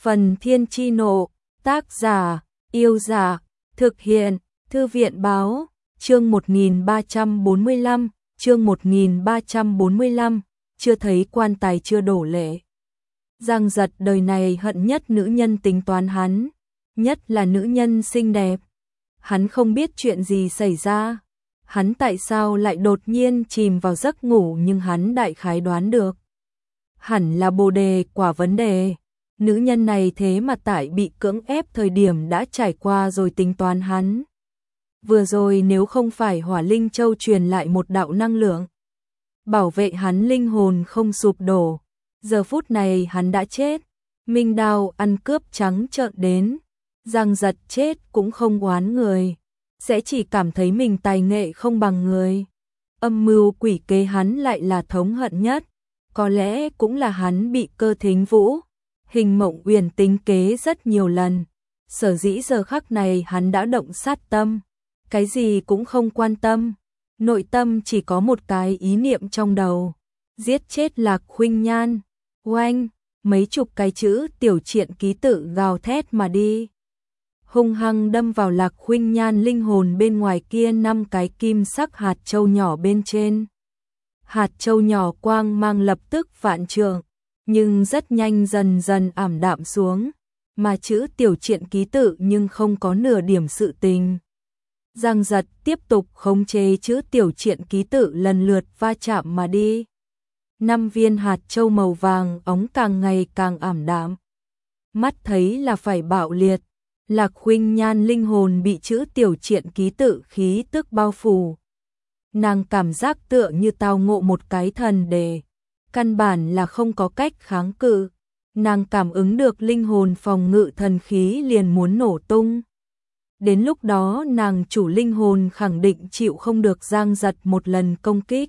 Phần Thiên Chi Nộ, tác giả, Yêu Dạ, thực hiện, Thư viện Báo, chương 1345, chương 1345, chưa thấy quan tài chưa đổ lệ. Giang Giật đời này hận nhất nữ nhân tính toán hắn, nhất là nữ nhân xinh đẹp. Hắn không biết chuyện gì xảy ra, hắn tại sao lại đột nhiên chìm vào giấc ngủ, nhưng hắn đại khái đoán được. Hẳn là bồ đề quả vấn đề. Nữ nhân này thế mà tại bị cưỡng ép thời điểm đã trải qua rồi tính toán hắn. Vừa rồi nếu không phải Hỏa Linh Châu truyền lại một đạo năng lượng, bảo vệ hắn linh hồn không sụp đổ, giờ phút này hắn đã chết. Minh Đao ăn cướp trắng trợn đến, Giang Giật chết cũng không oán người, sẽ chỉ cảm thấy mình tài nghệ không bằng người. Âm mưu quỷ kế hắn lại là thống hận nhất, có lẽ cũng là hắn bị Cơ Thính Vũ, Hình Mộng Uyển tính kế rất nhiều lần. Sở dĩ giờ khắc này hắn đã động sát tâm, cái gì cũng không quan tâm, nội tâm chỉ có một cái ý niệm trong đầu, giết chết Lạc Khuynh Nhan. Oanh, mấy chục cái chữ tiểu truyện ký tự gào thét mà đi, hung hăng đâm vào Lạc Khuynh Nhan linh hồn bên ngoài kia 5 cái kim sắc hạt châu nhỏ bên trên. Hạt châu nhỏ quang mang lập tức vạn trượng, nhưng rất nhanh dần dần ảm đạm xuống, mà chữ tiểu truyện ký tự nhưng không có nửa điểm sự tình. Giang Giật tiếp tục khống chế chữ tiểu truyện ký tự lần lượt va chạm mà đi. 5 viên hạt châu màu vàng óng càng ngày càng ảm đạm, mắt thấy là phải bạo liệt. Lạc Khuynh Nhan linh hồn bị chữ tiểu truyện ký tự khí tức bao phủ. Nàng cảm giác tựa như tao ngộ một cái thần đề, căn bản là không có cách kháng cự. Nàng cảm ứng được linh hồn phòng ngự thần khí liền muốn nổ tung. Đến lúc đó nàng chủ linh hồn khẳng định chịu không được Giang Giật một lần công kích.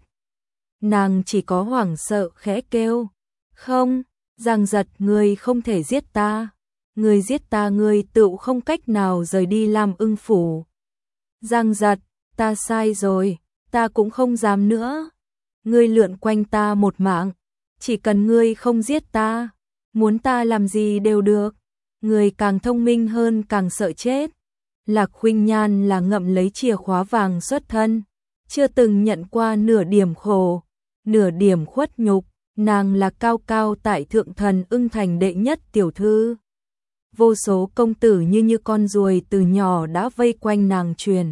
Nàng chỉ có hoảng sợ khẽ kêu, không, Giang Giật, ngươi không thể giết ta. Ngươi giết ta ngươi tựu không cách nào rời đi Lam Ưng Phủ. Giang Giật, ta sai rồi, ta cũng không dám nữa. Ngươi lượn quanh ta một mạng, chỉ cần ngươi không giết ta, muốn ta làm gì đều được. Ngươi càng thông minh hơn càng sợ chết. Lạc Khuynh Nhan là ngậm lấy chìa khóa vàng xuất thân, chưa từng nhận qua nửa điểm khổ, nửa điểm khuất nhục. Nàng là cao cao tại thượng thần Ưng Thành đệ nhất tiểu thư. Vô số công tử như con ruồi từ nhỏ đã vây quanh nàng truyền.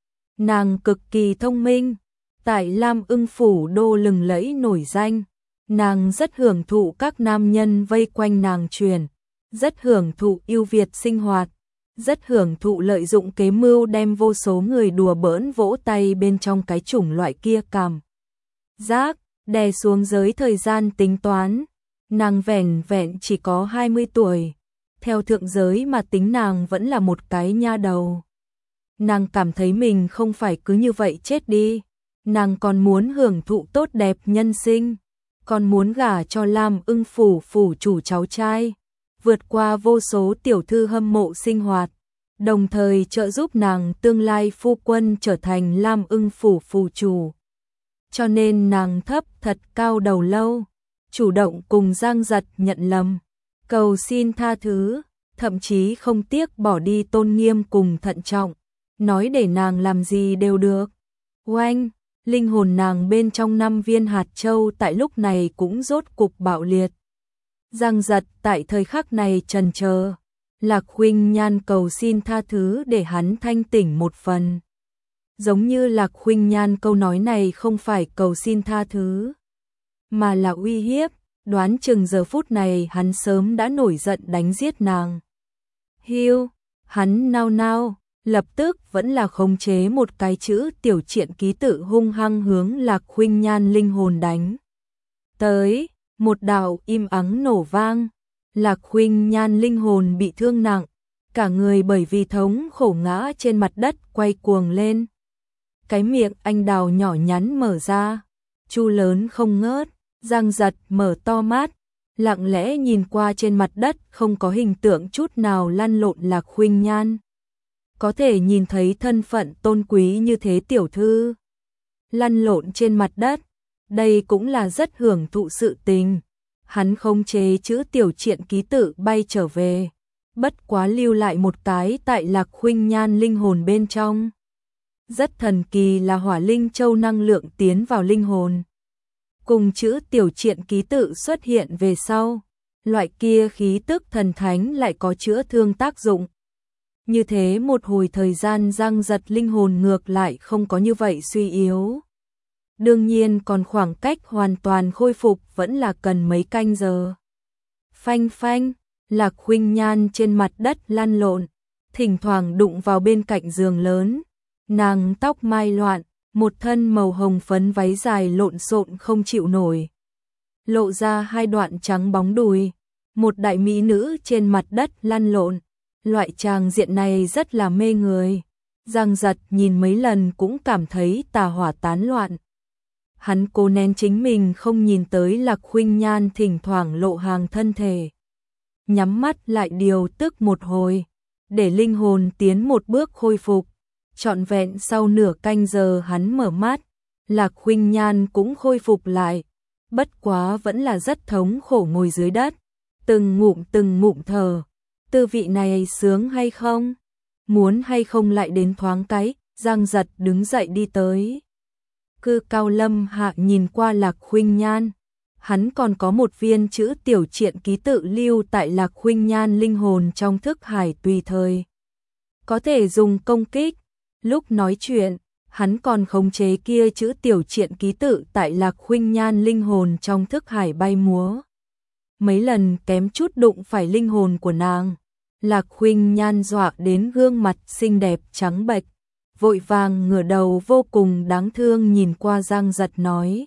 Nàng cực kỳ thông minh, tại Lam Ưng Phủ đô lừng lẫy nổi danh. Nàng rất hưởng thụ các nam nhân vây quanh nàng truyền, rất hưởng thụ ưu việt sinh hoạt, rất hưởng thụ lợi dụng kế mưu đem vô số người đùa bỡn vỗ tay bên trong cái chủng loại kia cảm giác đè xuống giới thời gian tính toán. Nàng vẻn vẹn chỉ có 20 tuổi. Theo thượng giới mà tính nàng vẫn là một cái nha đầu. Nàng cảm thấy mình không phải cứ như vậy chết đi. Nàng còn muốn hưởng thụ tốt đẹp nhân sinh, còn muốn gả cho Lam Ưng Phủ phủ chủ cháu trai, vượt qua vô số tiểu thư hâm mộ sinh hoạt, đồng thời trợ giúp nàng tương lai phu quân trở thành Lam Ưng Phủ phủ chủ. Cho nên nàng thấp thật cao đầu lâu, chủ động cùng Giang Giật nhận lầm, cầu xin tha thứ, thậm chí không tiếc bỏ đi tôn nghiêm cùng thận trọng, nói để nàng làm gì đều được. Oanh, linh hồn nàng bên trong 5 viên hạt châu tại lúc này cũng rốt cục bạo liệt. Giang Giật tại thời khắc này trần chờ, Lạc Khuynh Nhan cầu xin tha thứ để hắn thanh tỉnh một phần. Giống như Lạc Khuynh Nhan câu nói này không phải cầu xin tha thứ, mà là uy hiếp. Đoán chừng giờ phút này hắn sớm đã nổi giận đánh giết nàng. Hiu, hắn nao nao, lập tức vẫn là khống chế một cái chữ tiểu truyện ký tự hung hăng hướng Lạc Khuynh Nhan linh hồn đánh tới. Một đạo im ắng nổ vang, Lạc Khuynh Nhan linh hồn bị thương nặng, cả người bởi vì thống khổ ngã trên mặt đất quay cuồng lên. Cái miệng anh đào nhỏ nhắn mở ra, chu lớn không ngớt. Giang Giật mở to mắt, lặng lẽ nhìn qua trên mặt đất không có hình tượng chút nào lăn lộn Lạc Khuynh Nhan. Có thể nhìn thấy thân phận tôn quý như thế tiểu thư lăn lộn trên mặt đất, đây cũng là rất hưởng thụ sự tình. hắn khống chế chữ tiểu triện ký tự bay trở về, bất quá lưu lại một cái tại Lạc Khuynh Nhan linh hồn bên trong. Rất thần kỳ là hỏa linh châu năng lượng tiến vào linh hồn. Cùng chữ tiểu triện ký tự xuất hiện về sau, loại kia khí tức thần thánh lại có chữa thương tác dụng. Như thế một hồi thời gian Giang Giật linh hồn ngược lại không có như vậy suy yếu. Đương nhiên còn khoảng cách hoàn toàn khôi phục vẫn là cần mấy canh giờ. Phanh phanh, Lạc Khuynh Nhan trên mặt đất lăn lộn, thỉnh thoảng đụng vào bên cạnh giường lớn. Nàng tóc mai loạn, một thân màu hồng phấn váy dài lộn xộn không chịu nổi. Lộ ra hai đoạn trắng bóng đùi, một đại mỹ nữ trên mặt đất lăn lộn. Loại tràng diện này rất là mê người. Giang Giật nhìn mấy lần cũng cảm thấy tà hỏa tán loạn. Hắn cố nén chính mình không nhìn tới Lạc Khuynh Nhan thỉnh thoảng lộ hàng thân thể. Nhắm mắt lại điều tức một hồi, để linh hồn tiến một bước khôi phục. Trọn vẹn sau nửa canh giờ hắn mở mắt, Lạc Khuynh Nhan cũng khôi phục lại. Bất quá vẫn là rất thống khổ ngồi dưới đất, từng ngụm thở. Tư vị này sướng hay không? Muốn hay không lại đến thoáng cái? Giang Giật đứng dậy đi tới. Cư Cao Lâm Hạ nhìn qua Lạc Khuynh Nhan. Hắn còn có một viên chữ tiểu triện ký tự lưu tại Lạc Khuynh Nhan linh hồn trong thức hải tùy thời. Có thể dùng công kích. Lúc nói chuyện, hắn còn khống chế kia chữ tiểu triện ký tự tại Lạc Khuynh Nhan linh hồn trong thức hải bay múa. Mấy lần kém chút đụng phải linh hồn của nàng. Lạc Khuynh Nhan dọa đến gương mặt xinh đẹp trắng bệch, vội vàng ngửa đầu vô cùng đáng thương nhìn qua Giang Giật nói.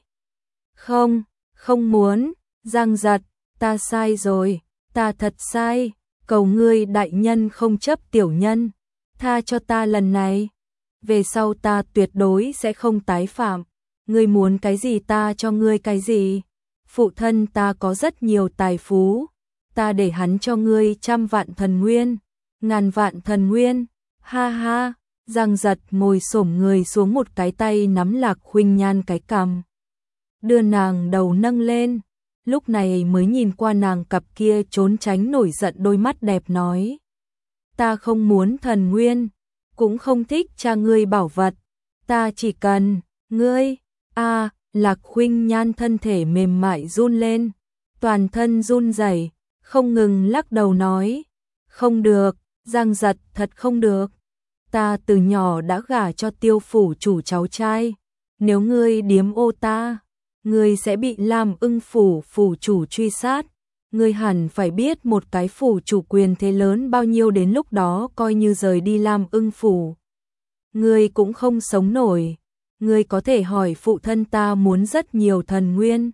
Không muốn, Giang Giật, ta sai rồi, ta thật sai, cầu ngươi đại nhân không chấp tiểu nhân, tha cho ta lần này. Về sau ta tuyệt đối sẽ không tái phạm, ngươi muốn cái gì ta cho ngươi cái gì. Phụ thân ta có rất nhiều tài phú, ta để hắn cho ngươi 100 vạn thần nguyên, 1000 vạn thần nguyên, ha ha. Giang Giật ngồi xổm người xuống một cái tay nắm Lạc Khuynh Nhan cái cằm, đưa nàng đầu nâng lên, lúc này mới nhìn qua nàng cặp kia trốn tránh nổi giận đôi mắt đẹp nói. Ta không muốn thần nguyên, cũng không thích cha ngươi bảo vật, ta chỉ cần, ngươi, Lạc Khuynh Nhan thân thể mềm mại run lên, toàn thân run rẩy, không ngừng lắc đầu nói. Không được, Giang Giật thật không được. Ta từ nhỏ đã gả cho Tiêu phủ chủ cháu trai, nếu ngươi điếm ô ta, ngươi sẽ bị Lam Ưng phủ phủ chủ truy sát. Ngươi hẳn phải biết một cái phủ chủ quyền thế lớn bao nhiêu, đến lúc đó coi như rời đi Lam Ưng phủ, ngươi cũng không sống nổi. Ngươi có thể hỏi phụ thân ta muốn rất nhiều thần nguyên.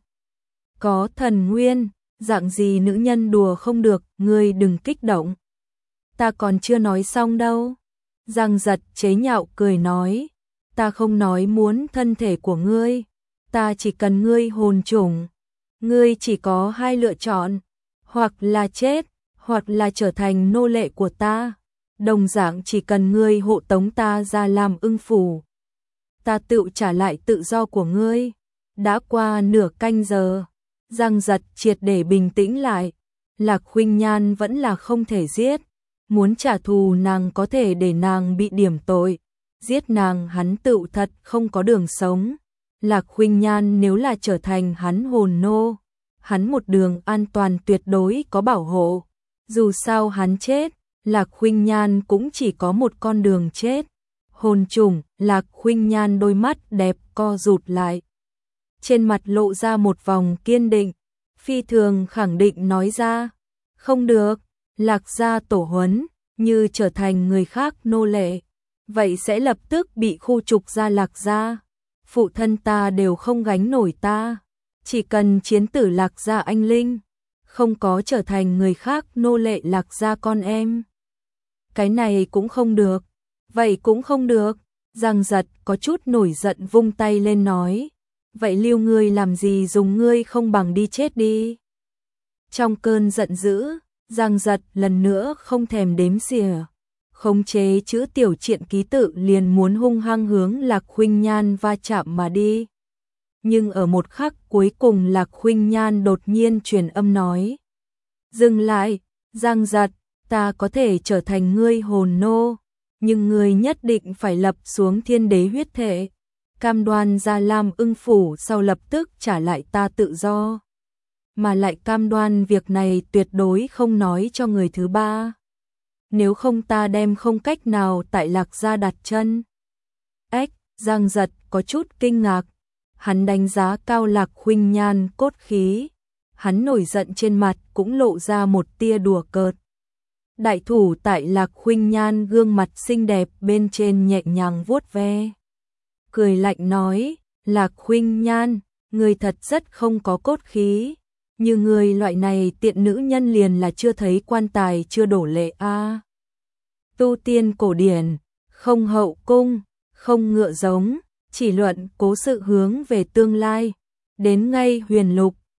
Có thần nguyên, dạng gì nữ nhân đùa không được, ngươi đừng kích động. Ta còn chưa nói xong đâu. Giang Giật chế nhạo cười nói. Ta không nói muốn thân thể của ngươi, ta chỉ cần ngươi hồn chủng. Ngươi chỉ có hai lựa chọn, hoặc là chết, hoặc là trở thành nô lệ của ta. Đồng dạng chỉ cần ngươi hộ tống ta ra làm Ưng phủ, ta tự trả lại tự do của ngươi. Đã qua nửa canh giờ, Giang Giật triệt để bình tĩnh lại. Lạc Khuynh Nhan vẫn là không thể giết, muốn trả thù nàng có thể để nàng bị điểm tội, giết nàng hắn tựu thật không có đường sống. Lạc Khuynh Nhan nếu là trở thành hắn hồn nô, hắn một đường an toàn tuyệt đối có bảo hộ. Dù sao hắn chết, Lạc Khuynh Nhan cũng chỉ có một con đường chết. Hồn trùng, Lạc Khuynh Nhan đôi mắt đẹp co rụt lại, trên mặt lộ ra một vòng kiên định, phi thường khẳng định nói ra. Không được, Lạc gia tổ huấn, như trở thành người khác nô lệ, vậy sẽ lập tức bị khu trục ra Lạc gia. Phụ thân ta đều không gánh nổi ta, chỉ cần chiến tử Lạc gia anh linh, không có trở thành người khác nô lệ Lạc gia con em. Cái này cũng không được, vậy cũng không được. Giang Giật có chút nổi giận vung tay lên nói. Vậy lưu ngươi làm gì dùng, ngươi không bằng đi chết đi. Trong cơn giận dữ, Giang Giật lần nữa không thèm đếm xỉa, khống chế chữ tiểu triện ký tự liền muốn hung hăng hướng Lạc Khuynh Nhan va chạm mà đi. Nhưng ở một khắc cuối cùng Lạc Khuynh Nhan đột nhiên truyền âm nói. Dừng lại, Giang Giật, ta có thể trở thành ngươi hồn nô, nhưng ngươi nhất định phải lập xuống thiên đế huyết thể, cam đoan Gia Lam Ưng phủ sau lập tức trả lại ta tự do. Mà lại cam đoan việc này tuyệt đối không nói cho người thứ ba. Nếu không ta đem không cách nào tại Lạc gia đặt chân. Giang Giật có chút kinh ngạc, hắn đánh giá cao Lạc Khuynh Nhan cốt khí, hắn nổi giận trên mặt cũng lộ ra một tia đùa cợt. Đại thủ tại Lạc Khuynh Nhan gương mặt xinh đẹp bên trên nhẹ nhàng vuốt ve. Cười lạnh nói, Lạc Khuynh Nhan, người thật rất không có cốt khí, như người loại này tiện nữ nhân liền là chưa thấy quan tài chưa đổ lệ a. Tu tiên cổ điển, không hậu cung, không ngựa giống, chỉ luận cố sự hướng về tương lai, đến ngay huyền lục,